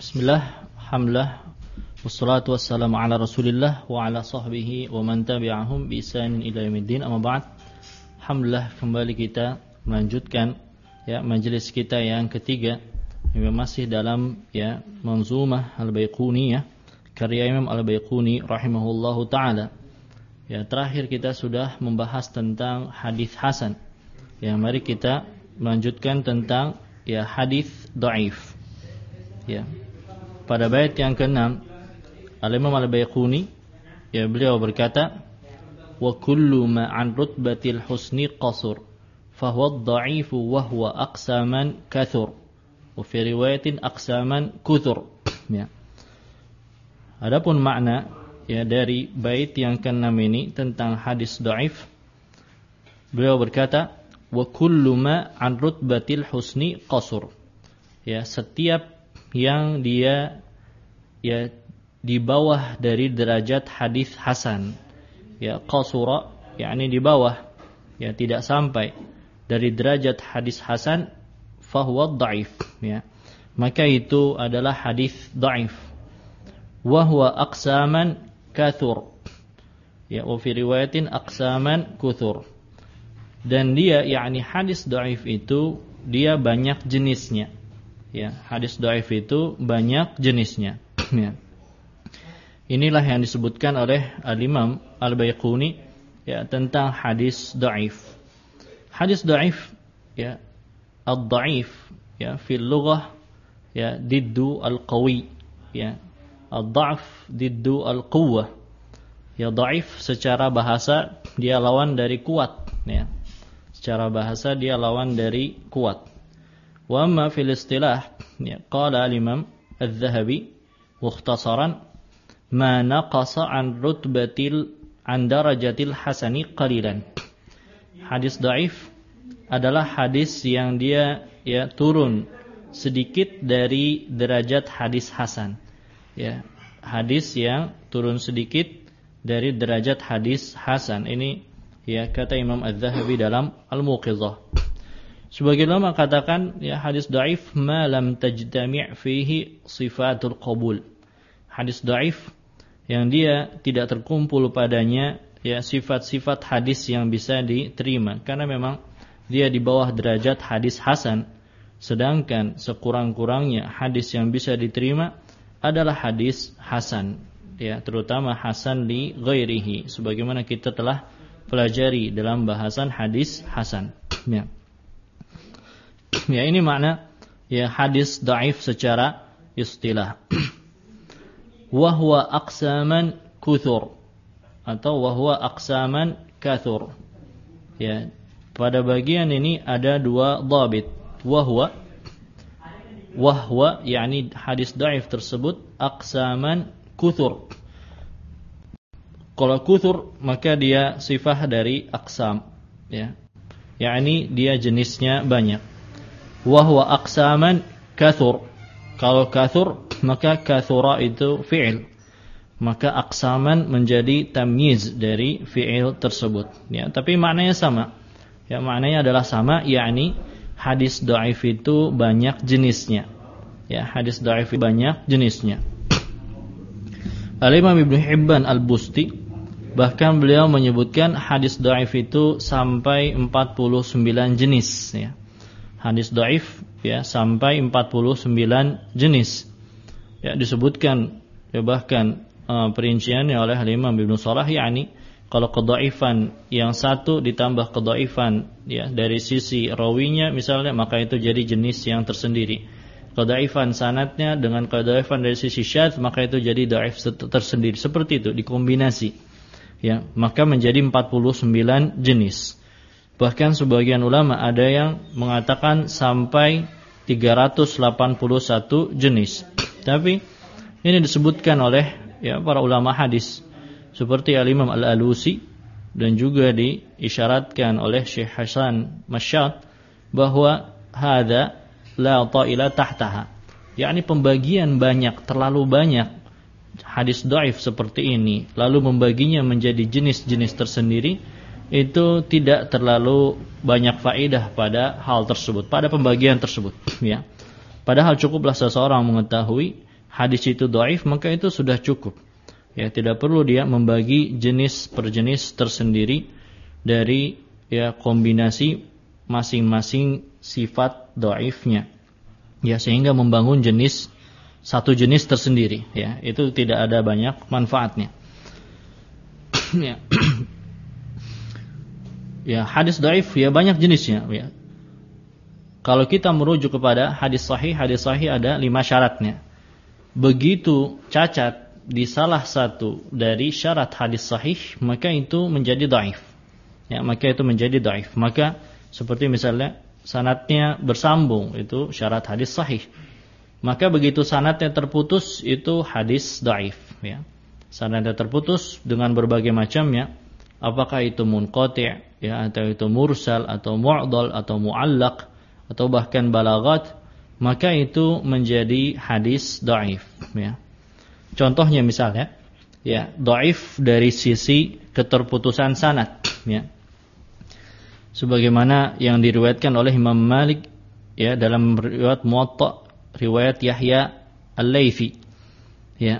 Bismillah, alhamdulillah, wassalatu wassalamu ala rasulillah wa ala sahbihi wa man tabi'ahum bi ihsanin ila yaumiddin. Amma ba'd. Alhamdulillah, kembali kita melanjutkan majelis kita yang ketiga, yang masih dalam Manzumah Al-Baiquniyah karya Imam Al-Baiquni rahimahullahu taala. Terakhir kita sudah membahas tentang hadis hasan. Mari kita melanjutkan tentang hadis dhaif. Pada bait yang ke-6 Al-Imam Al-Baiquni beliau berkata, wa kullu ma an rutbatil husni qasur fa huwa ad-dha'ifu wa huwa aqsaman kathur wa fi riwayatin aqsaman kuthur. Adapun makna dari bait yang ke-6 ini tentang hadis dhaif, beliau berkata, wa kullu ma an rutbatil husni qasur. Setiap yang dia di bawah dari derajat hadis hasan, qasura yakni di bawah, tidak sampai dari derajat hadis hasan, fahuwa dhaif, maka itu adalah hadis dhaif. Wa huwa aqsaman kathur, wa fi riwayatin aqsaman kuthur. Dan dia yakni hadis dhaif itu dia banyak jenisnya. Hadis dhaif itu banyak jenisnya. Inilah yang disebutkan oleh Al-Imam Al-Baiquni tentang hadis dhaif. Hadis dhaif ad-dhaif fil lughah diddu al-qawi. Ad-dha'f diddu al-quwwah. Dhaif secara bahasa dia lawan dari kuat, Secara bahasa dia lawan dari kuat. Wa amma fil istilah qala al-Imam Adz-Dzahabi mukhtasaran ma naqasa an darajatil hasani qalilan. Hadis dhaif adalah hadis yang dia turun sedikit dari derajat hadis hasan. Hadis yang turun sedikit dari derajat hadis hasan. Ini kata Imam Adz-Dzahabi dalam Al-Muqidhah. Sebagian ulama katakan hadis dhaif ma lam tajtami' fihi sifatul qabul. Hadis dhaif yang dia tidak terkumpul padanya sifat-sifat hadis yang bisa diterima, karena memang dia di bawah derajat hadis hasan. Sedangkan sekurang-kurangnya hadis yang bisa diterima adalah hadis hasan, terutama hasan li ghairihi, sebagaimana kita telah pelajari dalam bahasan hadis hasan. Ini makna hadis dhaif secara istilah. Wa huwa aqsaman kuthur atau wa huwa aqsaman kathur. Pada bagian ini ada dua dhabit. Wa huwa yakni hadis dhaif tersebut aqsaman kuthur. Kalau kuthur maka dia sifat dari aqsam, yakni dia jenisnya banyak. Wa huwa aqsaman kathur. Kalau kathur maka kathura itu fi'il, maka aqsaman menjadi tamyiz dari fi'il tersebut. Tapi maknanya sama. Maknanya adalah sama, yakni hadis dhaif itu banyak jenisnya. Hadis dhaif banyak jenisnya. Al-Imam Ibnu Hibban Al-Busti bahkan beliau menyebutkan hadis dhaif itu sampai 49 jenis. Hadis dhaif sampai 49 jenis. Disebutkan bahkan perinciannya oleh Imam Ibnu Salah, yakni kalau kedhaifan yang satu ditambah kedhaifan dari sisi rawinya misalnya, maka itu jadi jenis yang tersendiri. Kedhaifan sanadnya dengan kedhaifan dari sisi syadz, maka itu jadi dhaif tersendiri. Seperti itu dikombinasi. Maka menjadi 49 jenis. Bahkan sebagian ulama ada yang mengatakan sampai 381 jenis. Tapi ini disebutkan oleh para ulama hadis seperti Al-Imam Al-Alusi, dan juga diisyaratkan oleh Syekh Hasan Masyad bahwa hadza la ta'ila tahtaha, yakni pembagian banyak, terlalu banyak hadis dhaif seperti ini lalu membaginya menjadi jenis-jenis tersendiri, itu tidak terlalu banyak faedah pada hal tersebut, pada pembagian tersebut. Padahal cukuplah seseorang mengetahui hadis itu dhaif, maka itu sudah cukup. Ya, tidak perlu dia membagi jenis per jenis tersendiri dari ya kombinasi masing-masing sifat dhaifnya. Ya, sehingga membangun satu jenis tersendiri, ya. Itu tidak ada banyak manfaatnya. Ya. Ya, hadis dhaif ya banyak jenisnya, ya. Kalau kita merujuk kepada hadis sahih ada 5 syaratnya. Begitu cacat di salah satu dari syarat hadis sahih, maka itu menjadi dhaif. Ya, maka itu menjadi dhaif. Maka seperti misalnya sanadnya bersambung, itu syarat hadis sahih. Maka begitu sanadnya terputus, itu hadis dhaif, ya. Sanadnya terputus dengan berbagai macamnya, apakah itu munqati', ya, atau itu mursal, atau mu'dal, atau mu'allaq, atau bahkan balaghat, maka itu menjadi hadis dhaif, ya. Contohnya misalnya, ya, dhaif dari sisi keterputusan sanad, ya. Sebagaimana yang diriwayatkan oleh Imam Malik, ya, dalam riwayat Muwatta, riwayat Yahya Al-Laitsi, ya.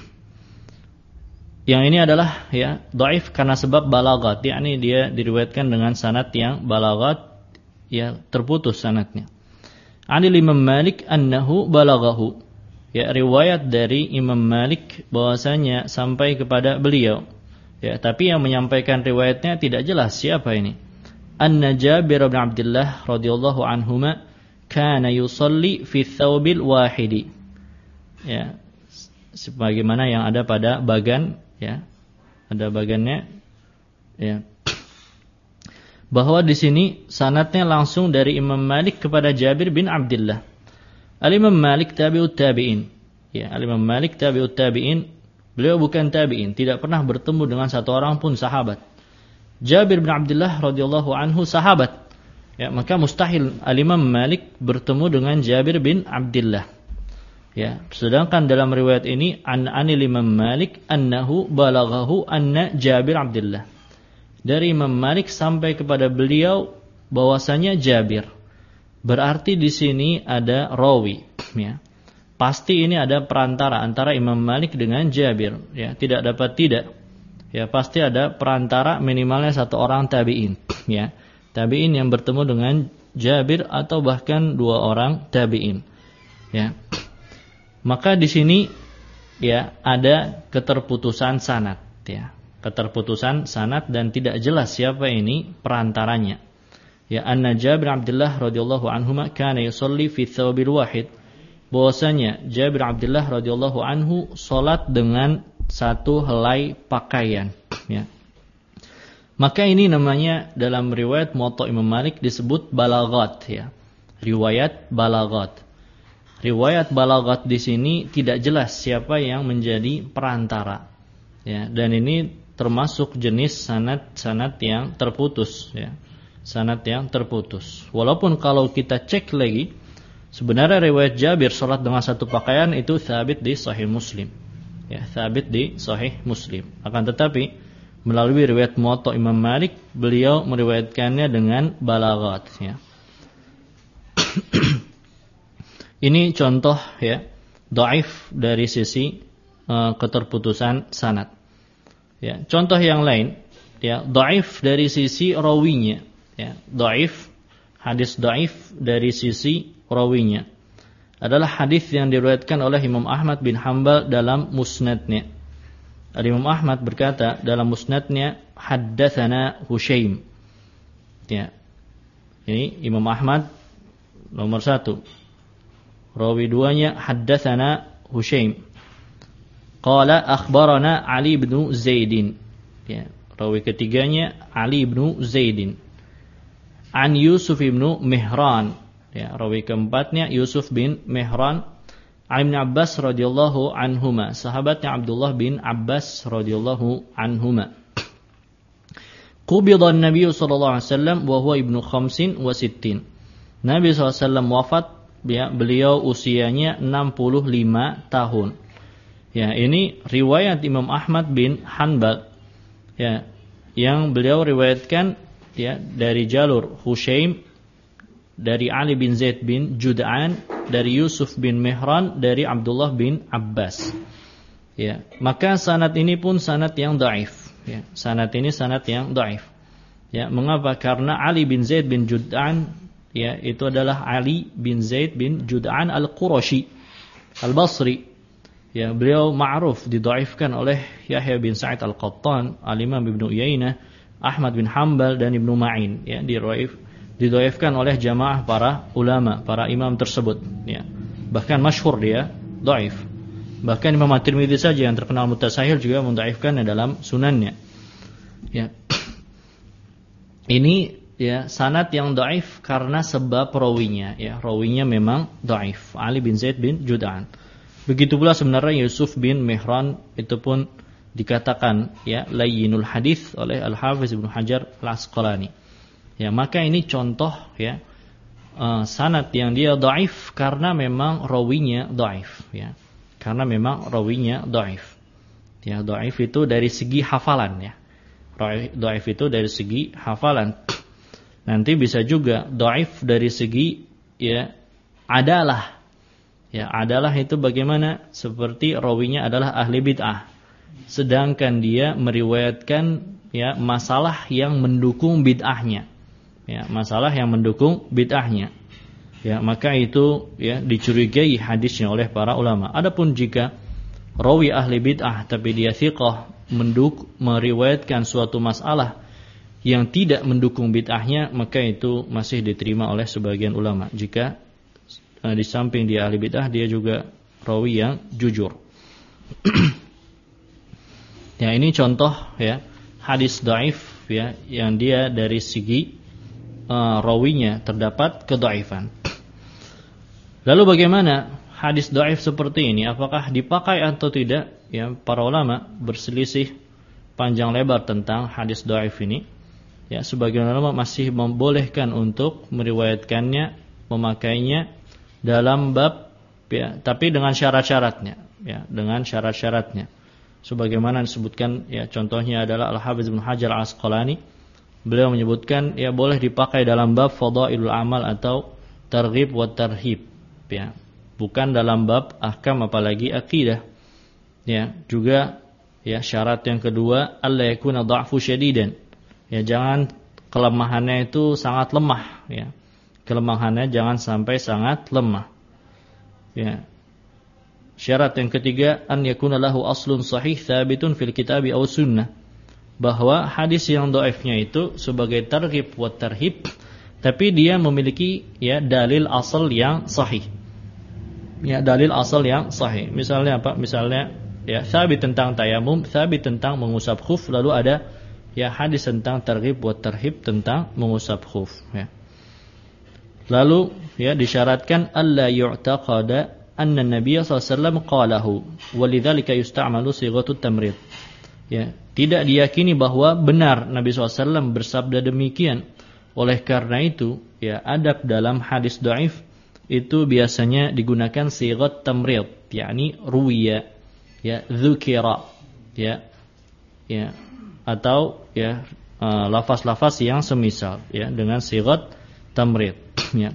Yang ini adalah ya dhaif karena sebab balaghat, yakni dia diriwayatkan dengan sanad yang balaghat, ya, terputus sanadnya. Anil Imam Malik annahu balaghahu, ya, riwayat dari Imam Malik bahwasanya sampai kepada beliau, ya, tapi yang menyampaikan riwayatnya tidak jelas siapa ini. Anna Jabir bin Abdullah radhiyallahu anhuma kana yusalli fi thawbil wahidi, ya, sebagaimana yang ada pada bagan, ya, ada bagannya, ya, bahwa di sini sanadnya langsung dari Imam Malik kepada Jabir bin Abdullah. Al-Imam Malik tabi'ut tabi'in, ya, Al-Imam Malik tabi'ut tabi'in, beliau bukan tabi'in, tidak pernah bertemu dengan satu orang pun sahabat. Jabir bin Abdullah radhiyallahu anhu sahabat, ya, maka mustahil Al-Imam Malik bertemu dengan Jabir bin Abdullah. Ya, sedangkan dalam riwayat ini anil Imam Malik annahu balaghahu anna Jabir Abdullah. Dari Imam Malik sampai kepada beliau bahwasanya Jabir. Berarti di sini ada rawi, ya. Pasti ini ada perantara antara Imam Malik dengan Jabir, ya, tidak dapat tidak. Ya, pasti ada perantara minimalnya satu orang tabi'in, ya. Tabi'in yang bertemu dengan Jabir atau bahkan 2 orang tabi'in, ya. Maka di sini, ya, ada keterputusan sanad, ya. Keterputusan sanad dan tidak jelas siapa ini perantaranya. Ya, anna Jabir Abdullah radhiyallahu anhuma kana yusalli fi thawbil wahid. Bahwasanya Jabir Abdullah radhiyallahu anhu salat dengan satu helai pakaian, ya. Maka ini namanya dalam riwayat Muwatta Imam Malik disebut balaghat, ya. Riwayat balaghat. Riwayat balaghat di sini tidak jelas siapa yang menjadi perantara, ya, dan ini termasuk jenis sanad yang terputus, ya. Sanad yang terputus. Walaupun kalau kita cek lagi, sebenarnya riwayat Jabir salat dengan satu pakaian itu sabit di Sahih Muslim, ya, sabit di Sahih Muslim. Akan tetapi melalui riwayat Muwatta Imam Malik, beliau meriwayatkannya dengan balaghat, ya. Ini contoh, ya, dhaif dari sisi keterputusan sanad. Ya, contoh yang lain, ya, dhaif dari sisi rawinya, ya, dhaif, hadis dhaif dari sisi rawinya adalah hadis yang diriwayatkan oleh Imam Ahmad bin Hanbal dalam musnadnya. Imam Ahmad berkata dalam musnadnya, haddatsana Hushaim, ya. Ini Imam Ahmad nomor 1. Rawi 2-nya haddatsana Hushaim. Qala akhbarana Ali bin Zaidin. Ya, rawi ketiganya Ali bin Zaidin. An Yusuf bin Mihran. Ya, rawi keempatnya Yusuf bin Mihran. Ibn Abbas radhiyallahu anhuma, sahabatnya Abdullah bin Abbas radhiyallahu anhuma. Qubida an-nabiy sallallahu alaihi wasallam wa huwa ibnu 65. Nabi SAW wafat, ya, beliau usianya 65 tahun. Ya, ini riwayat Imam Ahmad bin Hanbal, ya, yang beliau riwayatkan, ya, dari jalur Hushaim, dari Ali bin Zaid bin Jud'an, dari Yusuf bin Mihran dari Abdullah bin Abbas. Ya, maka sanad ini pun sanad yang dhaif. Ya, sanad ini sanad yang dhaif. Ya, mengapa? Karena Ali bin Zaid bin Jud'an, ya, itu adalah Ali bin Zaid bin Jud'an al-Qurashi al-Basri. Ya, beliau ma'ruf didhaifkan oleh Yahya bin Sa'id al-Qattan, Al-Imam Ibnu Uyainah, Ahmad bin Hanbal dan Ibnu Ma'in. Ya, didhaifkan oleh jamaah para ulama, para imam tersebut. Ya, bahkan masyhur dia dhaif. Bahkan Imam At-Tirmidzi saja yang terkenal mutasahil juga mendhaifkannya dalam sunannya. Ya. Ini ya sanad yang dhaif karena sebab rawinya, ya, rawinya memang dhaif, Ali bin Zaid bin Jud'an. Begitu pula sebenarnya Yusuf bin Mihran itu pun dikatakan ya layyinul hadis oleh Al-Hafiz Ibnu Hajar Al-Asqalani. Ya, maka ini contoh ya sanad yang dia dhaif karena memang rawinya dhaif, ya. Karena memang rawinya dhaif. Ya, dhaif itu dari segi hafalan, ya. Dhaif itu dari segi hafalan. Nanti bisa juga dhaif dari segi ya adalah. Ya, adalah itu bagaimana? Seperti rawinya adalah ahli bid'ah. Sedangkan dia meriwayatkan ya masalah yang mendukung bid'ahnya. Ya, masalah yang mendukung bid'ahnya. Ya, maka itu ya dicurigai hadisnya oleh para ulama. Adapun jika rawi ahli bid'ah tapi dia thiqah meriwayatkan suatu masalah yang tidak mendukung bid'ahnya, maka itu masih diterima oleh sebagian ulama. Jika di samping dia ahli bid'ah, dia juga rawi yang jujur. Ya, ini contoh ya hadis dhaif ya yang dia dari segi rawinya terdapat kedhaifan. Lalu bagaimana hadis dhaif seperti ini? Apakah dipakai atau tidak? Ya, para ulama berselisih panjang lebar tentang hadis dhaif ini. Ya, sebagian ulama masih membolehkan untuk meriwayatkannya, memakainya dalam bab ya, tapi dengan syarat-syaratnya, ya, dengan syarat-syaratnya. Sebagaimana disebutkan ya contohnya adalah Al-Hafiz Ibnu Hajar Al-Asqalani. Beliau menyebutkan ya boleh dipakai dalam bab fadailul amal atau targhib wa tarhib. Ya, bukan dalam bab ahkam apalagi akidah. Ya, juga ya syarat yang kedua alla yakuna dha'fu syadidan. Ya, jangan kelemahannya itu sangat lemah, ya. Kelemahannya jangan sampai sangat lemah. Ya. Syarat yang ketiga an yakuna lahu aslun sahih tsabitun fil kitabi aw sunnah. Bahwa hadis yang dhaifnya itu sebagai targhib wa tarhib, tapi dia memiliki ya dalil asal yang sahih. Ya, dalil asal yang sahih. Misalnya apa? Misalnya ya tsabit tentang tayamum, tsabit tentang mengusap khuf, lalu ada ya hadis tentang targhib wa tarhib tentang mengusap khuf, ya. Lalu ya disyaratkan alla yu'taqada anna Nabiy sallallahu alaihi wasallam qalahu walidzalika yusta'malu sighatut tamrid. Ya, tidak diyakini bahwa benar Nabi SAW bersabda demikian. Oleh karena itu, ya adab dalam hadis dhaif itu biasanya digunakan sighat tamrid, yakni ruwiya, ya dzukira, ya atau ya lafaz-lafaz yang semisal ya dengan sighat tamrid, ya.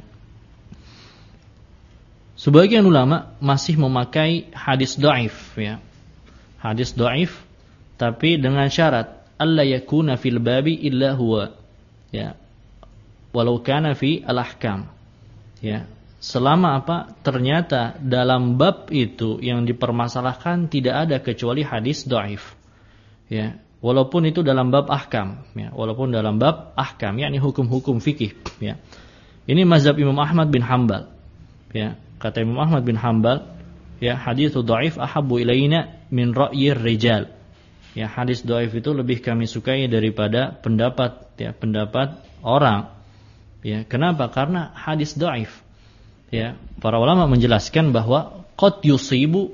Sebagian ulama masih memakai hadis dhaif, ya. Hadis dhaif tapi dengan syarat alla yakuna fil babi illa huwa, ya. Walau kana fi al-ahkam, ya. Selama apa? Ternyata dalam bab itu yang dipermasalahkan tidak ada kecuali hadis dhaif. Ya, walaupun itu dalam bab ahkam, ya, walaupun dalam bab ahkam, yakni hukum-hukum fikih, ya. Ini mazhab Imam Ahmad bin Hanbal. Ya, kata Imam Ahmad bin Hanbal, ya hadits dhaif ahabbu ilaina min ra'yir rijal. Ya, hadis dhaif itu lebih kami sukai daripada pendapat, ya, pendapat orang. Ya, kenapa? Karena hadis dhaif. Ya, para ulama menjelaskan bahwa qad yusibu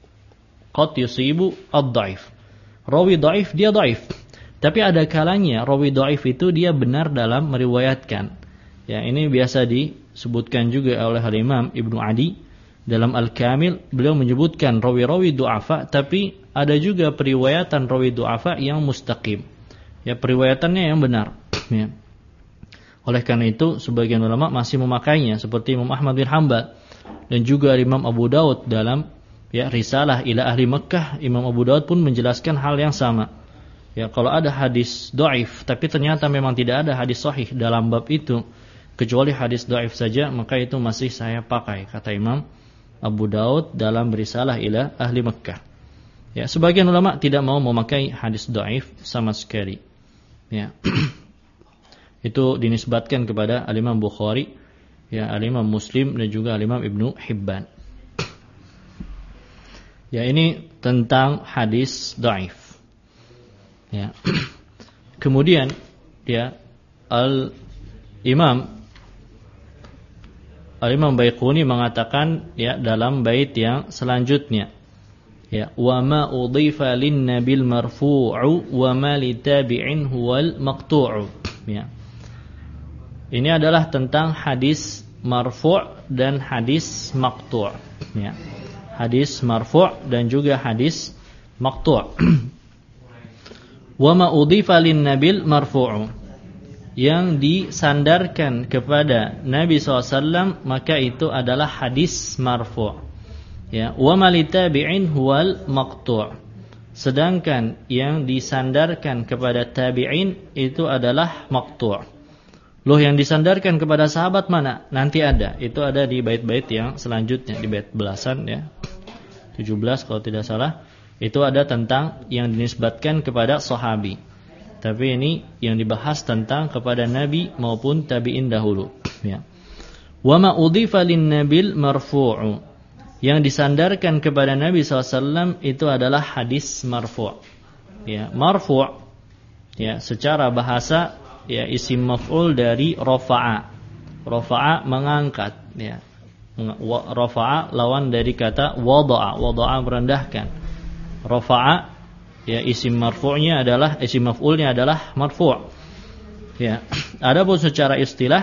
ad-dhaif. Rawi dhaif dia dhaif. Tapi ada kalanya rawi dhaif itu dia benar dalam meriwayatkan. Ya, ini biasa disebutkan juga oleh Al-Imam Ibnu Adi dalam Al-Kamil. Beliau menyebutkan rawi-rawi du'afa, tapi ada juga periwayatan rawi du'afa yang mustaqim. Ya, periwayatannya yang benar. Ya. Oleh karena itu sebagian ulama masih memakainya seperti Imam Ahmad bin Hanbal. dan juga Imam Abu Daud dalam Risalah ila Ahli Makkah. Imam Abu Daud pun menjelaskan hal yang sama. Kalau ada hadis dhaif tapi ternyata memang tidak ada hadis sahih dalam bab itu kecuali hadis dhaif saja, maka itu masih saya pakai, kata Imam Abu Daud dalam Risalah ila Ahli Makkah. Sebagian ulama tidak mau memakai hadis dhaif sama sekali. Itu dinisbatkan kepada Al-Imam Bukhari, Al-Imam Muslim dan juga Al-Imam Ibnu Hibban. Ini tentang hadis dhaif. Kemudian Al-Imam Baiquni mengatakan dalam bait yang selanjutnya, wa ma udhifa lin nabil marfu'u wa ma li tabi'in huwal maqtu'u. Ini adalah tentang hadis marfu' dan hadis maqtu'. Hadis marfu' dan juga hadis maqtu'. Wa ma udhifa lin nabil marfu'u, yang disandarkan kepada Nabi SAW maka itu adalah hadis marfu'. Wa ma li tabi'in huwal maqtu'. Sedangkan yang disandarkan kepada tabi'in itu adalah maqtu'. Loh, yang disandarkan kepada sahabat mana? Nanti ada. Itu ada di bait-bait yang selanjutnya, di bait belasan 17 kalau tidak salah. Itu ada tentang yang dinisbatkan kepada sahabi. Tapi ini yang dibahas tentang kepada Nabi maupun tabi'in dahulu. Wa ma udhifa lin nabil marfu'u, yang disandarkan kepada Nabi SAW itu adalah hadis marfu'. Marfu' secara bahasa isim maf'ul dari rafa'a. Rafa'a mengangkat. Rafa'a lawan dari kata wada'a. Wada'a merendahkan. Rafa'a isim marfu'nya adalah, isim maf'ulnya adalah marfu'. Adapun secara istilah,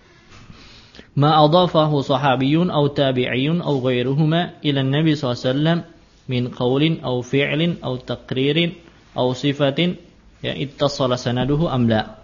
ma adhafahu sahabiyun aw tabi'iyun aw ghairuhuma ila an-nabi sallallahu alaihi wasallam min qaulin aw fi'lin aw taqririn aw sifatin ittasala sanaduhu am la.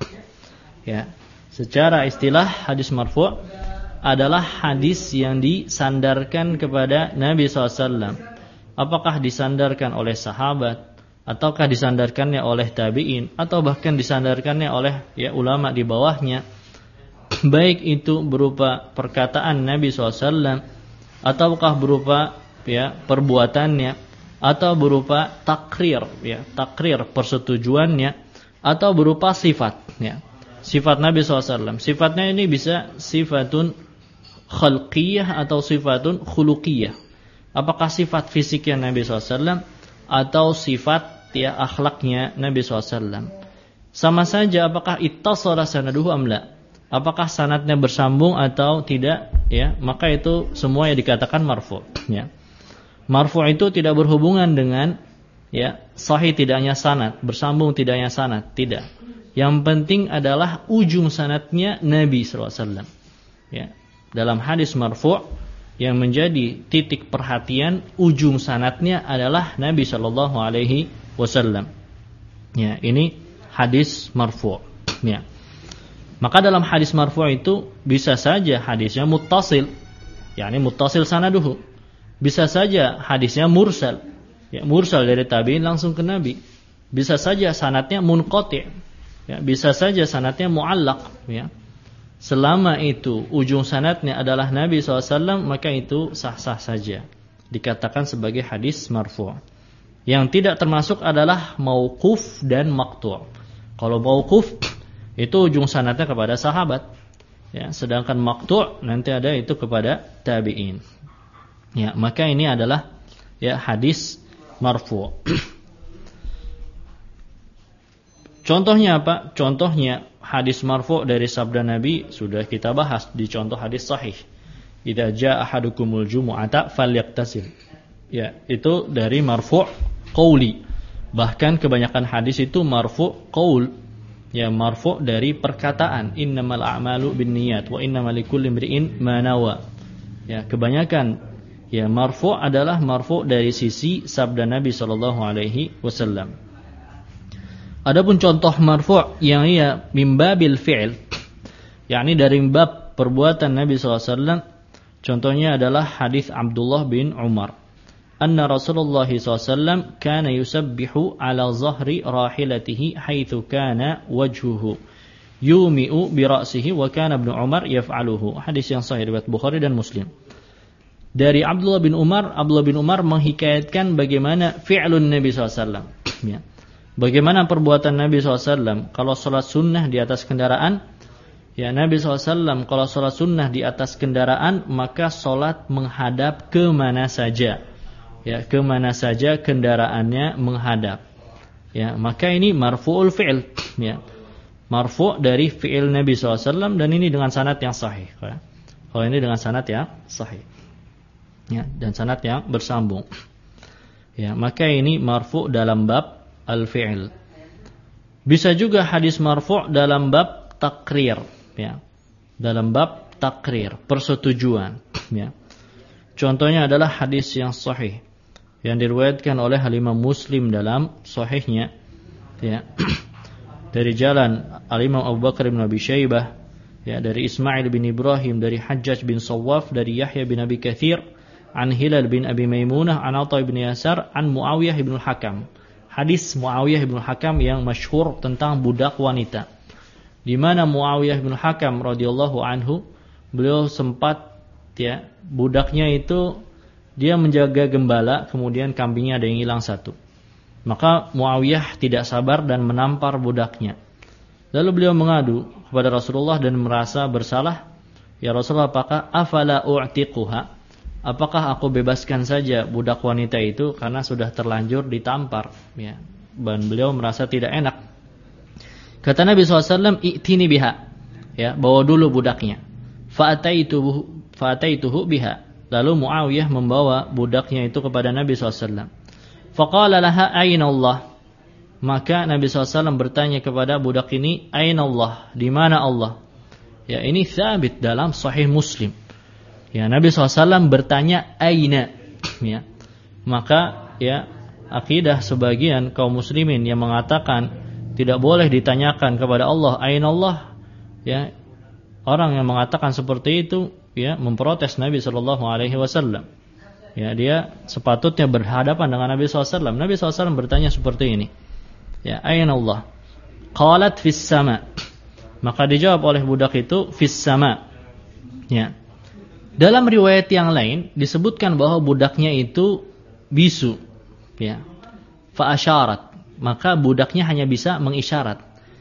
Secara istilah hadis marfu' adalah hadis yang disandarkan kepada Nabi SAW. Apakah disandarkan oleh sahabat, ataukah disandarkannya oleh tabi'in, atau bahkan disandarkannya oleh ulama di bawahnya, baik itu berupa perkataan Nabi SAW, ataukah berupa perbuatannya, atau berupa takrir, takrir persetujuannya, atau berupa sifat, sifat Nabi SAW. Sifatnya ini bisa sifatun khalqiyah atau sifatun khuluqiyah. Apakah sifat fisiknya Nabi SAW atau sifat akhlaknya Nabi SAW. Sama saja apakah ittasala sanaduhu am la, apakah sanadnya bersambung atau tidak, maka itu semua yang dikatakan marfu'. Marfu' itu tidak berhubungan dengan sahih tidaknya sanad, bersambung tidaknya sanad, tidak. Yang penting adalah ujung sanadnya Nabi SAW. Dalam hadis marfu' yang menjadi titik perhatian, ujung sanadnya adalah Nabi sallallahu alaihi wasallam. Ini hadis marfu'. Maka dalam hadis marfu' itu bisa saja hadisnya muttasil, muttasil sanaduhu. Bisa saja hadisnya mursal, mursal dari tabi'in langsung ke Nabi. Bisa saja sanadnya munqati', bisa saja sanadnya mu'allaq, Selama itu ujung sanadnya adalah Nabi SAW, maka itu sah-sah saja dikatakan sebagai hadis marfu'. Yang tidak termasuk adalah mauquf dan maqtu'. Kalau mauquf itu ujung sanadnya kepada sahabat, sedangkan maqtu' nanti ada itu kepada tabi'in. Maka ini adalah hadis marfu'. Contohnya apa? Contohnya hadis marfu' dari sabda Nabi sudah kita bahas di contoh hadis sahih. Idza jaa ahadukumul jumu'ata falyaktasil. Itu dari marfu' qauli. Bahkan kebanyakan hadis itu marfu' qaul. Marfu' dari perkataan, innamal a'malu binniyat wa innamal likulli imri'in ma nawa. Kebanyakan marfu' adalah marfu' dari sisi sabda Nabi sallallahu alaihi wasallam. Adapun contoh marfu' yang min babil fi'il, dari bab perbuatan Nabi SAW, Contohnya adalah hadis Abdullah bin Umar. Anna Rasulullah SAW kana yusabbihu ala zahri rahilatihi haitsu kana wajhuhu yumi'u bi ra'sihi wa kana Ibnu Umar yaf'aluhu. Hadis yang sahih riwayat Bukhari dan Muslim. Dari Abdullah bin Umar menghikayatkan bagaimana fi'lun Nabi SAW. Ya. Bagaimana perbuatan Nabi SAW kalau salat sunnah di atas kendaraan. Ya, Nabi SAW kalau salat sunnah di atas kendaraan maka salat menghadap kemana saja. Ya, kemana saja kendaraannya menghadap. Ya, maka ini marfu'ul fi'il. Ya. Marfu' dari fi'il Nabi SAW dan ini dengan sanad yang sahih. Ya. Kalau ini dengan sanad yang sahih. Ya, dan sanad yang bersambung. Ya, maka ini marfu' dalam bab al-fi'il. Bisa juga hadis marfu' dalam bab takrir. Ya. Dalam bab takrir, persetujuan. Ya. Contohnya adalah hadis yang sahih yang diriwayatkan oleh Imam Muslim dalam sahihnya, ya, dari jalan Al-Imam Abu Bakar bin Abi Syaibah, ya, dari Ismail bin Ibrahim, dari Hajjaj bin Sawwaf, dari Yahya bin Abi Katsir, an Hilal bin Abi Maimunah, an Atha bin Yasar, an Muawiyah bin Al-Hakam. Hadis Muawiyah bin Al-Hakam yang masyhur tentang budak wanita, di mana Muawiyah bin Al-Hakam radhiyallahu anhu, beliau sempat, ya, budaknya itu dia menjaga gembala, kemudian kambingnya ada yang hilang satu. Maka Muawiyah tidak sabar dan menampar budaknya. Lalu beliau mengadu kepada Rasulullah dan merasa bersalah. Ya Rasulullah, apakah afala u'tiquha? Apakah aku bebaskan saja budak wanita itu karena sudah terlanjur ditampar? Ya. Dan beliau merasa tidak enak. Kata Nabi SAW, i'tini biha. Ya, bawa dulu budaknya. Fa'ataituhu biha. Lalu Muawiyah membawa budaknya itu kepada Nabi SAW. Faqala laha aina Allah. Maka Nabi SAW bertanya kepada budak ini, aina Allah, di mana Allah? Ya, ini thabit dalam Sahih Muslim. Ya, Nabi SAW bertanya aina. Ya. Maka, ya, akidah sebagian kaum muslimin yang mengatakan tidak boleh ditanyakan kepada Allah aina Allah. Ya, orang yang mengatakan seperti itu, ya, memprotes Nabi SAW. Ya, dia sepatutnya berhadapan dengan Nabi SAW. Nabi SAW bertanya seperti ini. Ya, aina Allah? Qalat fis sama. Maka dijawab oleh budak itu fis sama. Ya. Dalam riwayat yang lain disebutkan bahwa budaknya itu bisu. Ya. Fa asyarat. Maka budaknya hanya bisa mengisyarat.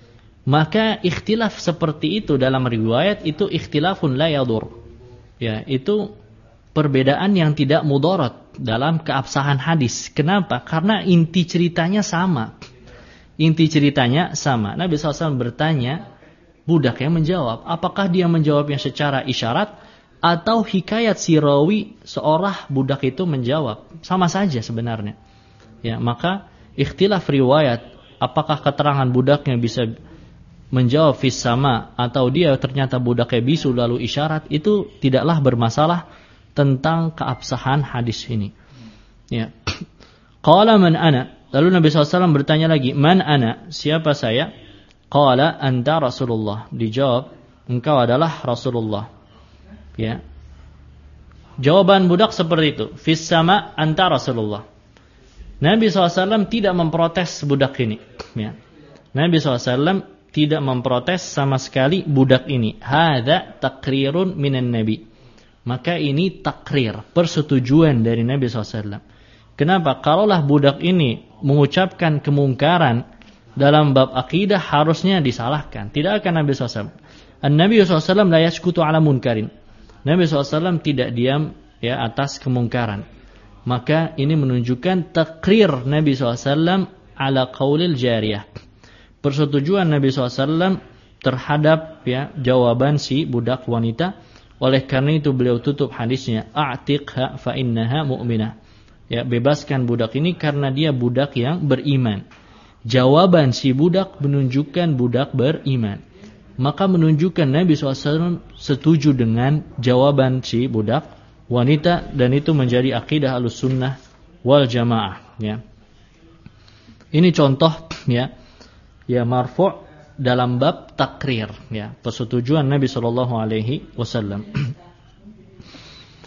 Maka ikhtilaf seperti itu dalam riwayat itu ikhtilafun la yadur. Ya, itu perbedaan yang tidak mudarat dalam keabsahan hadis. Kenapa? Karena inti ceritanya sama. Inti ceritanya sama. Nabi SAW bertanya, budak yang menjawab. Apakah dia menjawabnya secara isyarat atau hikayat si rawi seorang budak itu menjawab? Sama saja sebenarnya. Ya, maka ikhtilaf riwayat, apakah keterangan budaknya bisa menjawab fis sama atau dia ternyata budaknya bisu lalu isyarat, itu tidaklah bermasalah tentang keabsahan hadis ini. Ya. Qala man ana? Lalu Nabi SAW bertanya lagi, man ana? Siapa saya? Qala anta Rasulullah. Dijawab, engkau adalah Rasulullah. Ya. Jawaban budak seperti itu, fis sama anta Rasulullah. Nabi SAW tidak memprotes budak ini. Ya. Nabi SAW tidak memprotes sama sekali budak ini. Hadza takrirun minan nabi. Maka ini takrir, persetujuan dari Nabi SAW. Kenapa? Kalaulah budak ini mengucapkan kemungkaran dalam bab akidah, harusnya disalahkan. Tidak akan Nabi SAW. An-Nabi SAW la yaskutu ala munkarin. Nabi SAW tidak diam, ya, atas kemungkaran. Maka ini menunjukkan takrir Nabi SAW ala qaulil jariyah. Persetujuan Nabi SAW terhadap, ya, jawaban si budak wanita. Oleh karena itu beliau tutup hadisnya, a'tiqha fa innaha mu'minah. Ya, bebaskan budak ini karena dia budak yang beriman. Jawaban si budak menunjukkan budak beriman. Maka menunjukkan Nabi SAW setuju dengan jawaban si budak wanita, dan itu menjadi akidah Ahlussunnah wal Jamaah. Ya. Ini contoh, ya. Ya, marfu' dalam bab takrir, ya, persetujuan Nabi SAW.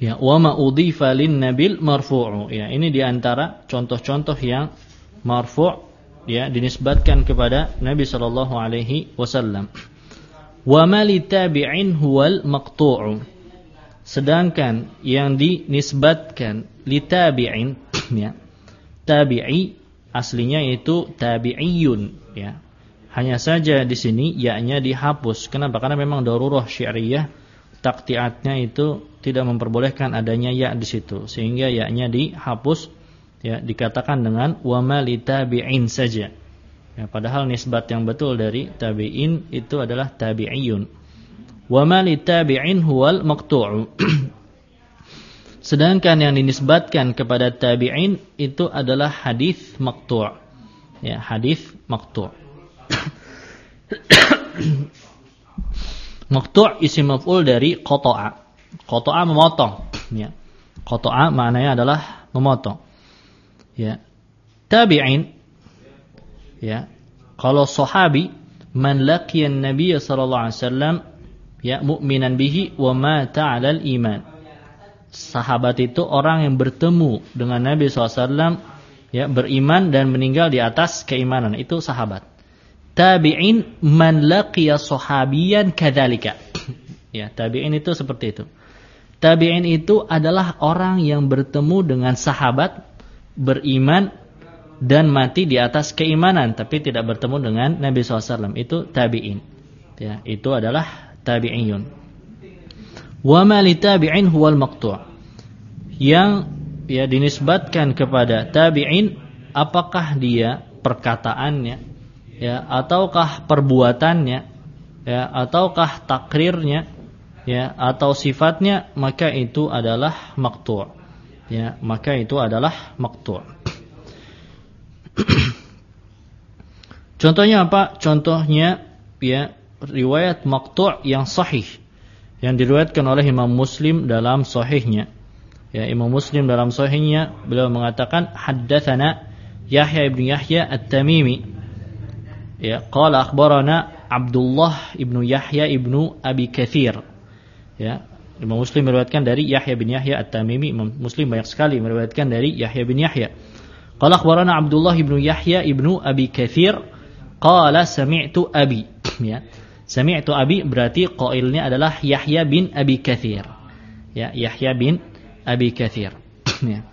Ya, wa ma udhifa lin nabil marfu'u. Ya, ini di antara contoh-contoh yang marfu', ya, dinisbatkan kepada Nabi sallallahu alaihi wasallam. Wa ma li tabi'in huwal maqtu'u. Sedangkan yang dinisbatkan li tabi'in, ya. Tabi'i aslinya itu tabi'iyun, ya. Hanya saja di sini ya-nya dihapus. Kenapa? Karena memang darurah syi'riyah, taktiatnya itu tidak memperbolehkan adanya ya di situ, sehingga ya-nya dihapus, ya, dikatakan dengan wa ma li tabi'in saja. Ya, padahal nisbat yang betul dari tabi'in itu adalah tabi'iyun. Wa ma li tabi'in huwal maqtu'u. Sedangkan yang dinisbatkan kepada tabi'in itu adalah hadis maqtu'. Ya, hadis maqtu'. Maqtu' isim maf'ul dari qata'a. Qata'a memotong, ya. Qata'a maknanya adalah memotong. Ya. Tabi'in, ya. Kalau sahabi, man laqiya an-nabiy sallallahu alaihi wasallam, ya, mu'minan bihi wa mata 'alal iman. Sahabat itu orang yang bertemu dengan Nabi SAW, ya, beriman dan meninggal di atas keimanan. Itu sahabat. Tabi'in man laqiya sahabiyan kadzalika. Ya, tabi'in itu seperti itu. Tabi'in itu adalah orang yang bertemu dengan sahabat, beriman dan mati di atas keimanan, tapi tidak bertemu dengan Nabi SAW. Itu tabi'in. Ya, itu adalah tabi'iyun. Wa ma li tabi'in huwal maqtu'. Yang, ya, dinisbatkan kepada tabi'in, apakah dia perkataannya, ya, ataukah perbuatannya, ya, ataukah takrirnya, ya, atau sifatnya, maka itu adalah maqtu'. Ya, maka itu adalah maqtu'. Contohnya apa? Contohnya, ya, riwayat maqtu' yang sahih yang diriwayatkan oleh Imam Muslim dalam sahihnya. Ya, Imam Muslim dalam sahihnya beliau mengatakan haddatsana Yahya ibn Yahya At-Tamimi. Ya, qala akhbarana Abdullah ibn Yahya ibn Abi Katsir. Ya, Imam Muslim meriwayatkan dari Yahya bin Yahya At-Tamimi. Imam Muslim banyak sekali meriwayatkan dari Yahya bin Yahya. Qala akhbarana Abdullah ibn Yahya ibn Abi Katsir qala sami'tu Abi. Ya. Sami'tu Abi berarti qailnya adalah Yahya bin Abi Katsir. Ya, Yahya bin Abi Katsir. Ya.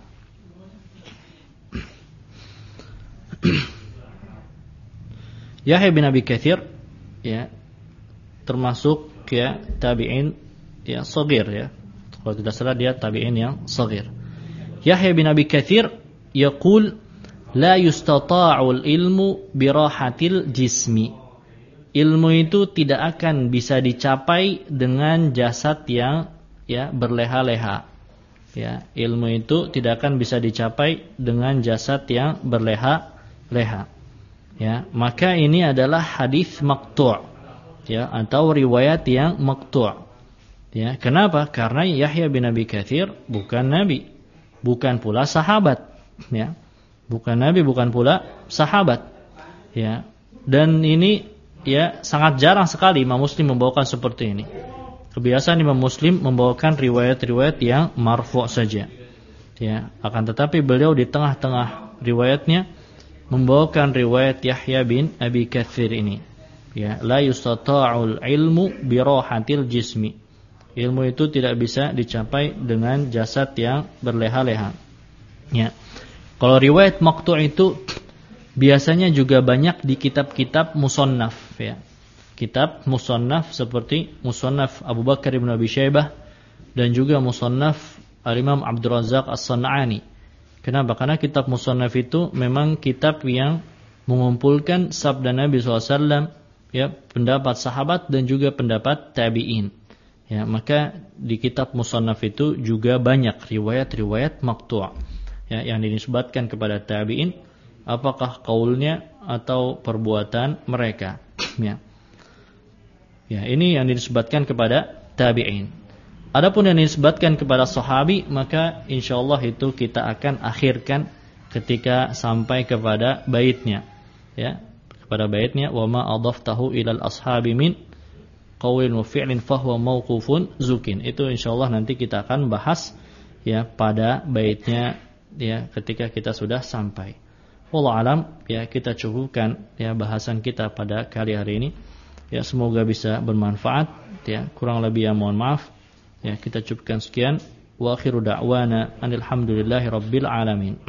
Yahya bin Abi Katsir, ya, termasuk, ya, tabi'in, ya, shaghir, ya. Kalau tidak salah dia tabi'in yang shaghir. Yahya bin Abi Katsir yaqul la yustata'ul ilmu birahatil jismi. Ilmu itu tidak akan bisa dicapai dengan jasad yang, ya, berleha-leha. Ya, ilmu itu tidak akan bisa dicapai dengan jasad yang berleha-leha. Ya, maka ini adalah hadis maqtu', ya, atau riwayat yang maqtu'. Ya, kenapa? Karena Yahya bin Abi Katsir bukan nabi, bukan pula sahabat, ya. Bukan nabi, bukan pula sahabat. Ya. Dan ini, ya, sangat jarang sekali Imam Muslim membawakan seperti ini. Kebiasaan Imam Muslim membawakan riwayat-riwayat yang marfu' saja. Ya, akan tetapi beliau di tengah-tengah riwayatnya membawakan riwayat Yahya bin Abi Katsir ini. Ya, la yustata'ul ilmu bi rahatil jismi. Ilmu itu tidak bisa dicapai dengan jasad yang berleha-leha. Ya. Kalau riwayat maqtu' itu biasanya juga banyak di kitab-kitab musannaf, ya. Kitab musannaf seperti musannaf Abu Bakar bin Abi Syaibah dan juga musannaf Al-Imam Abdul Razzaq As-San'ani. Kenapa? Karena kitab musannaf itu memang kitab yang mengumpulkan sabda Nabi SAW, ya, pendapat sahabat dan juga pendapat tabi'in. Ya, maka di kitab musannaf itu juga banyak riwayat-riwayat maqtu', ya, yang dinisbatkan kepada tabi'in, apakah qaulnya atau perbuatan mereka. Ya. Ya, ini yang dinisbatkan kepada tabi'in. Adapun yang dinisbatkan kepada sahabi, maka insyaallah itu kita akan akhirkan ketika sampai kepada baitnya. Ya, kepada baitnya wa ma adaftahu ilal ashabi min qaulin wa fi'lin fahuwa mauqufun zukin. Itu insyaallah nanti kita akan bahas ya pada baitnya ya ketika kita sudah sampai. Wallahu alam, ya kita cukupkan ya bahasan kita pada kali hari ini. Ya semoga bisa bermanfaat ya. Kurang lebih ya mohon maaf. Ya kita cukupkan sekian. Wa akhiru da'wana alhamdulillahi rabbil alamin.